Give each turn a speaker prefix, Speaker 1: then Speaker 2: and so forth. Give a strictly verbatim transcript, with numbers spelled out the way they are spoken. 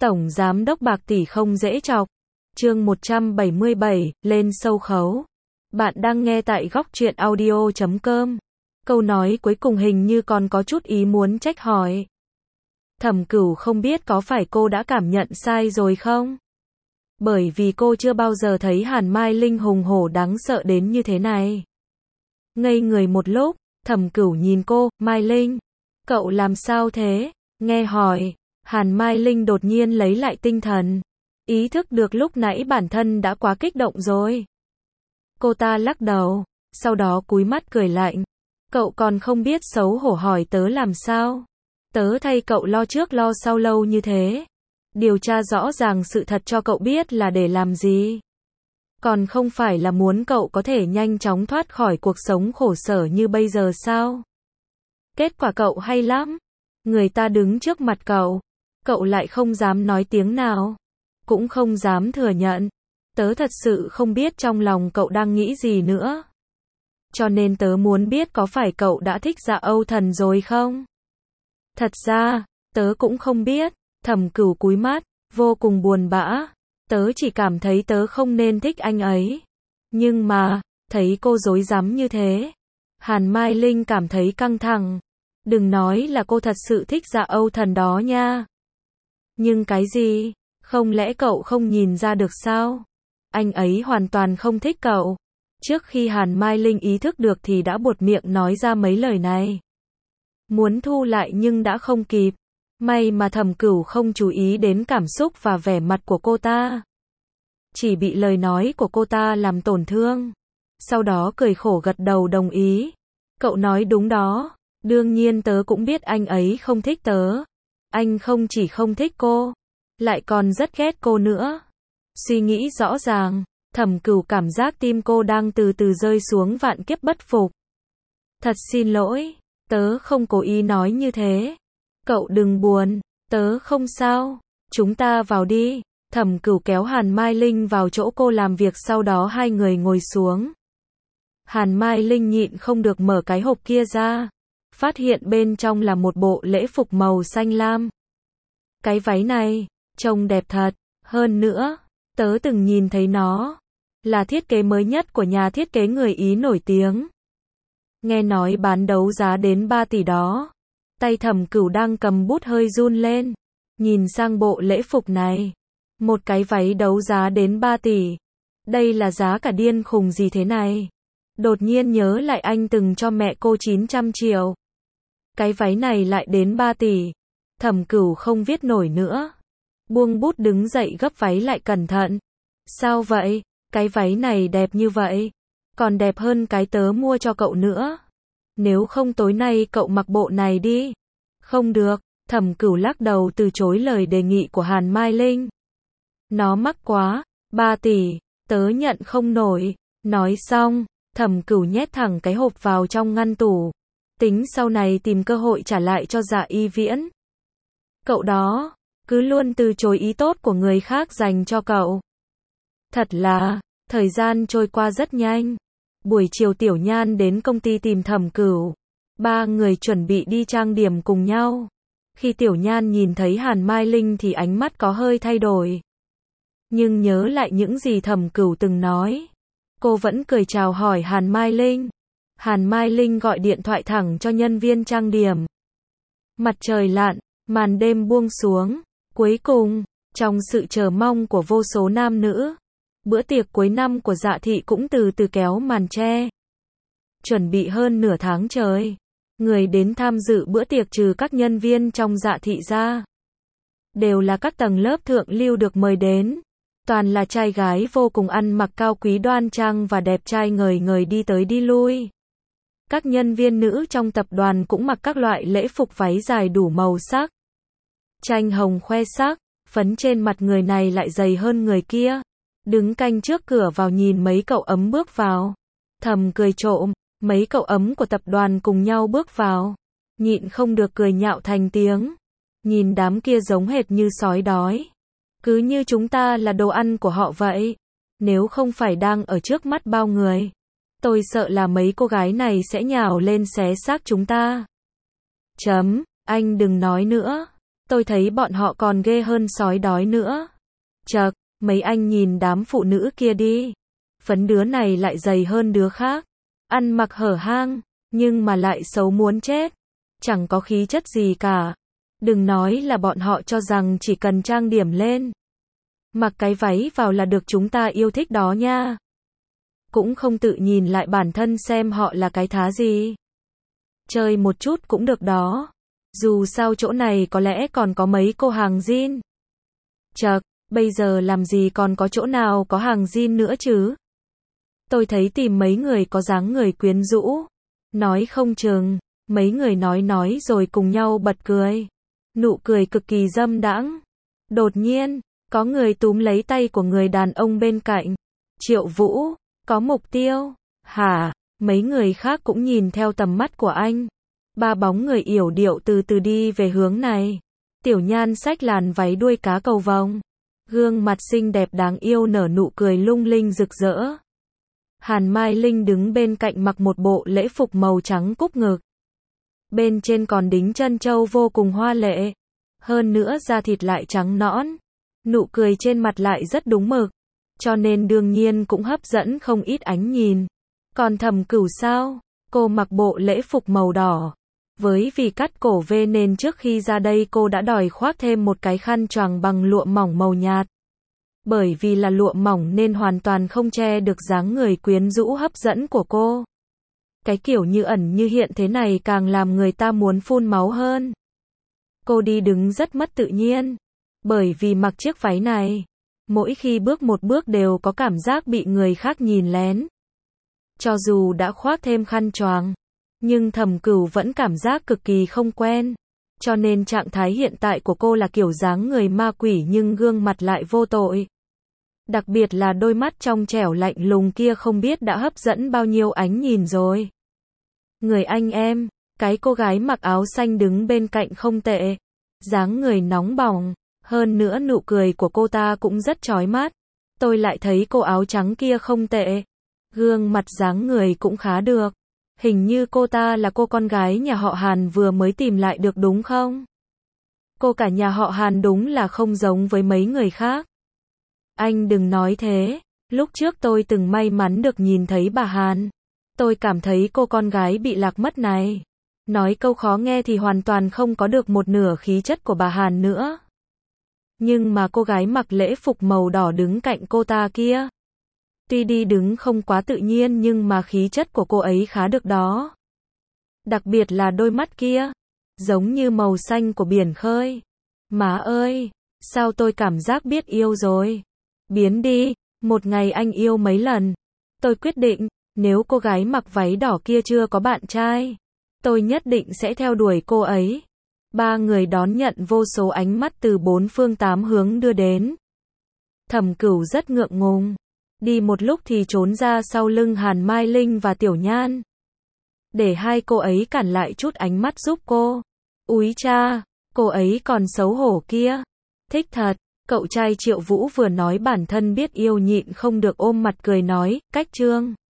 Speaker 1: Tổng giám đốc bạc tỷ không dễ chọc. Chương một trăm bảy mươi bảy, lên sâu khấu. Bạn đang nghe tại góc truyện audio chấm com. Câu nói cuối cùng hình như còn có chút ý muốn trách hỏi. Thẩm Cửu không biết có phải cô đã cảm nhận sai rồi không? Bởi vì cô chưa bao giờ thấy Hàn Mai Linh hùng hổ đáng sợ đến như thế này. Ngây người một lúc, Thẩm Cửu nhìn cô, Mai Linh. Cậu làm sao thế? Nghe hỏi, Hàn Mai Linh đột nhiên lấy lại tinh thần. Ý thức được lúc nãy bản thân đã quá kích động rồi. Cô ta lắc đầu, sau đó cúi mắt cười lạnh. Cậu còn không biết xấu hổ hỏi tớ làm sao? Tớ thay cậu lo trước lo sau lâu như thế. Điều tra rõ ràng sự thật cho cậu biết là để làm gì? Còn không phải là muốn cậu có thể nhanh chóng thoát khỏi cuộc sống khổ sở như bây giờ sao? Kết quả cậu hay lắm. Người ta đứng trước mặt cậu, cậu lại không dám nói tiếng nào, cũng không dám thừa nhận. Tớ thật sự không biết trong lòng cậu đang nghĩ gì nữa. Cho nên tớ muốn biết có phải cậu đã thích Dạ Âu Thần rồi không? Thật ra, tớ cũng không biết. Thẩm Cửu cúi mắt, vô cùng buồn bã. Tớ chỉ cảm thấy tớ không nên thích anh ấy. Nhưng mà, thấy cô dối rắm như thế, Hàn Mai Linh cảm thấy căng thẳng. Đừng nói là cô thật sự thích Dạ Âu Thần đó nha. Nhưng cái gì? Không lẽ cậu không nhìn ra được sao? Anh ấy hoàn toàn không thích cậu. Trước khi Hàn Mai Linh ý thức được thì đã buột miệng nói ra mấy lời này. Muốn thu lại nhưng đã không kịp. May mà Thẩm Cửu không chú ý đến cảm xúc và vẻ mặt của cô ta. Chỉ bị lời nói của cô ta làm tổn thương. Sau đó cười khổ gật đầu đồng ý. Cậu nói đúng đó. Đương nhiên tớ cũng biết anh ấy không thích tớ. Anh không chỉ không thích cô, lại còn rất ghét cô nữa. Suy nghĩ rõ ràng, Thẩm Cửu cảm giác tim cô đang từ từ rơi xuống vạn kiếp bất phục. Thật xin lỗi, tớ không cố ý nói như thế. Cậu đừng buồn, tớ không sao. Chúng ta vào đi. Thẩm Cửu kéo Hàn Mai Linh vào chỗ cô làm việc, sau đó hai người ngồi xuống. Hàn Mai Linh nhịn không được mở cái hộp kia ra. Phát hiện bên trong là một bộ lễ phục màu xanh lam. Cái váy này, trông đẹp thật. Hơn nữa, tớ từng nhìn thấy nó. Là thiết kế mới nhất của nhà thiết kế người Ý nổi tiếng. Nghe nói bán đấu giá đến ba tỷ đó. Tay Thẩm Cửu đang cầm bút hơi run lên. Nhìn sang bộ lễ phục này. Một cái váy đấu giá đến ba tỷ. Đây là giá cả điên khùng gì thế này? Đột nhiên nhớ lại anh từng cho mẹ cô chín trăm triệu. Cái váy này lại đến ba tỷ. Thẩm Cửu không viết nổi nữa. Buông bút đứng dậy gấp váy lại cẩn thận. Sao vậy? Cái váy này đẹp như vậy. Còn đẹp hơn cái tớ mua cho cậu nữa. Nếu không tối nay cậu mặc bộ này đi. Không được. Thẩm Cửu lắc đầu từ chối lời đề nghị của Hàn Mai Linh. Nó mắc quá. ba tỷ. Tớ nhận không nổi. Nói xong, Thẩm Cửu nhét thẳng cái hộp vào trong ngăn tủ. Tính sau này tìm cơ hội trả lại cho Dạ Y Viễn. Cậu đó, cứ luôn từ chối ý tốt của người khác dành cho cậu. Thật là, thời gian trôi qua rất nhanh. Buổi chiều Tiểu Nhan đến công ty tìm Thẩm Cửu. Ba người chuẩn bị đi trang điểm cùng nhau. Khi Tiểu Nhan nhìn thấy Hàn Mai Linh thì ánh mắt có hơi thay đổi. Nhưng nhớ lại những gì Thẩm Cửu từng nói, cô vẫn cười chào hỏi Hàn Mai Linh. Hàn Mai Linh gọi điện thoại thẳng cho nhân viên trang điểm. Mặt trời lặn, màn đêm buông xuống. Cuối cùng, trong sự chờ mong của vô số nam nữ, bữa tiệc cuối năm của Dạ thị cũng từ từ kéo màn che. Chuẩn bị hơn nửa tháng trời, người đến tham dự bữa tiệc trừ các nhân viên trong Dạ thị ra, đều là các tầng lớp thượng lưu được mời đến. Toàn là trai gái vô cùng ăn mặc cao quý đoan trang và đẹp trai ngời ngời đi tới đi lui. Các nhân viên nữ trong tập đoàn cũng mặc các loại lễ phục váy dài đủ màu sắc. Tranh hồng khoe sắc, phấn trên mặt người này lại dày hơn người kia. Đứng canh trước cửa vào nhìn mấy cậu ấm bước vào. Thầm cười trộm, mấy cậu ấm của tập đoàn cùng nhau bước vào. Nhịn không được cười nhạo thành tiếng. Nhìn đám kia giống hệt như sói đói. Cứ như chúng ta là đồ ăn của họ vậy. Nếu không phải đang ở trước mắt bao người, tôi sợ là mấy cô gái này sẽ nhào lên xé xác chúng ta. Chấm, anh đừng nói nữa. Tôi thấy bọn họ còn ghê hơn sói đói nữa. Chậc, mấy anh nhìn đám phụ nữ kia đi. Phấn đứa này lại dày hơn đứa khác. Ăn mặc hở hang, nhưng mà lại xấu muốn chết. Chẳng có khí chất gì cả. Đừng nói là bọn họ cho rằng chỉ cần trang điểm lên, mặc cái váy vào là được chúng ta yêu thích đó nha. Cũng không tự nhìn lại bản thân xem họ là cái thá gì. Chơi một chút cũng được đó. Dù sao chỗ này có lẽ còn có mấy cô hàng jean. Chậc, bây giờ làm gì còn có chỗ nào có hàng jean nữa chứ. Tôi thấy tìm mấy người có dáng người quyến rũ. Nói không chừng, mấy người nói nói rồi cùng nhau bật cười. Nụ cười cực kỳ dâm đãng. Đột nhiên, có người túm lấy tay của người đàn ông bên cạnh. Triệu Vũ, có mục tiêu. Hả? Mấy người khác cũng nhìn theo tầm mắt của anh. Ba bóng người yểu điệu từ từ đi về hướng này. Tiểu Nhan xách làn váy đuôi cá cầu vồng. Gương mặt xinh đẹp đáng yêu nở nụ cười lung linh rực rỡ. Hàn Mai Linh đứng bên cạnh mặc một bộ lễ phục màu trắng cúc ngực. Bên trên còn đính chân châu vô cùng hoa lệ. Hơn nữa da thịt lại trắng nõn. Nụ cười trên mặt lại rất đúng mực. Cho nên đương nhiên cũng hấp dẫn không ít ánh nhìn. Còn Thẩm Cửu sao? Cô mặc bộ lễ phục màu đỏ. Với vì cắt cổ V nên trước khi ra đây cô đã đòi khoác thêm một cái khăn choàng bằng lụa mỏng màu nhạt. Bởi vì là lụa mỏng nên hoàn toàn không che được dáng người quyến rũ hấp dẫn của cô. Cái kiểu như ẩn như hiện thế này càng làm người ta muốn phun máu hơn. Cô đi đứng rất mất tự nhiên. Bởi vì mặc chiếc váy này, mỗi khi bước một bước đều có cảm giác bị người khác nhìn lén. Cho dù đã khoác thêm khăn choàng, nhưng Thẩm Cửu vẫn cảm giác cực kỳ không quen. Cho nên trạng thái hiện tại của cô là kiểu dáng người ma quỷ nhưng gương mặt lại vô tội. Đặc biệt là đôi mắt trong trẻo lạnh lùng kia không biết đã hấp dẫn bao nhiêu ánh nhìn rồi. Người anh em, cái cô gái mặc áo xanh đứng bên cạnh không tệ. Dáng người nóng bỏng, hơn nữa nụ cười của cô ta cũng rất chói mắt. Tôi lại thấy cô áo trắng kia không tệ. Gương mặt dáng người cũng khá được. Hình như cô ta là cô con gái nhà họ Hàn vừa mới tìm lại được đúng không? Cô cả nhà họ Hàn đúng là không giống với mấy người khác. Anh đừng nói thế, lúc trước tôi từng may mắn được nhìn thấy bà Hàn. Tôi cảm thấy cô con gái bị lạc mất này. Nói câu khó nghe thì hoàn toàn không có được một nửa khí chất của bà Hàn nữa. Nhưng mà cô gái mặc lễ phục màu đỏ đứng cạnh cô ta kia. Tuy đi đứng không quá tự nhiên nhưng mà khí chất của cô ấy khá được đó. Đặc biệt là đôi mắt kia, giống như màu xanh của biển khơi. Má ơi, sao tôi cảm giác biết yêu rồi. Biến đi, một ngày anh yêu mấy lần. Tôi quyết định, nếu cô gái mặc váy đỏ kia chưa có bạn trai, tôi nhất định sẽ theo đuổi cô ấy. Ba người đón nhận vô số ánh mắt từ bốn phương tám hướng đưa đến. Thẩm Cửu rất ngượng ngùng. Đi một lúc thì trốn ra sau lưng Hàn Mai Linh và Tiểu Nhan. Để hai cô ấy cản lại chút ánh mắt giúp cô. Úi cha, cô ấy còn xấu hổ kia. Thích thật, cậu trai Triệu Vũ vừa nói bản thân biết yêu nhịn không được ôm mặt cười nói, cách trương.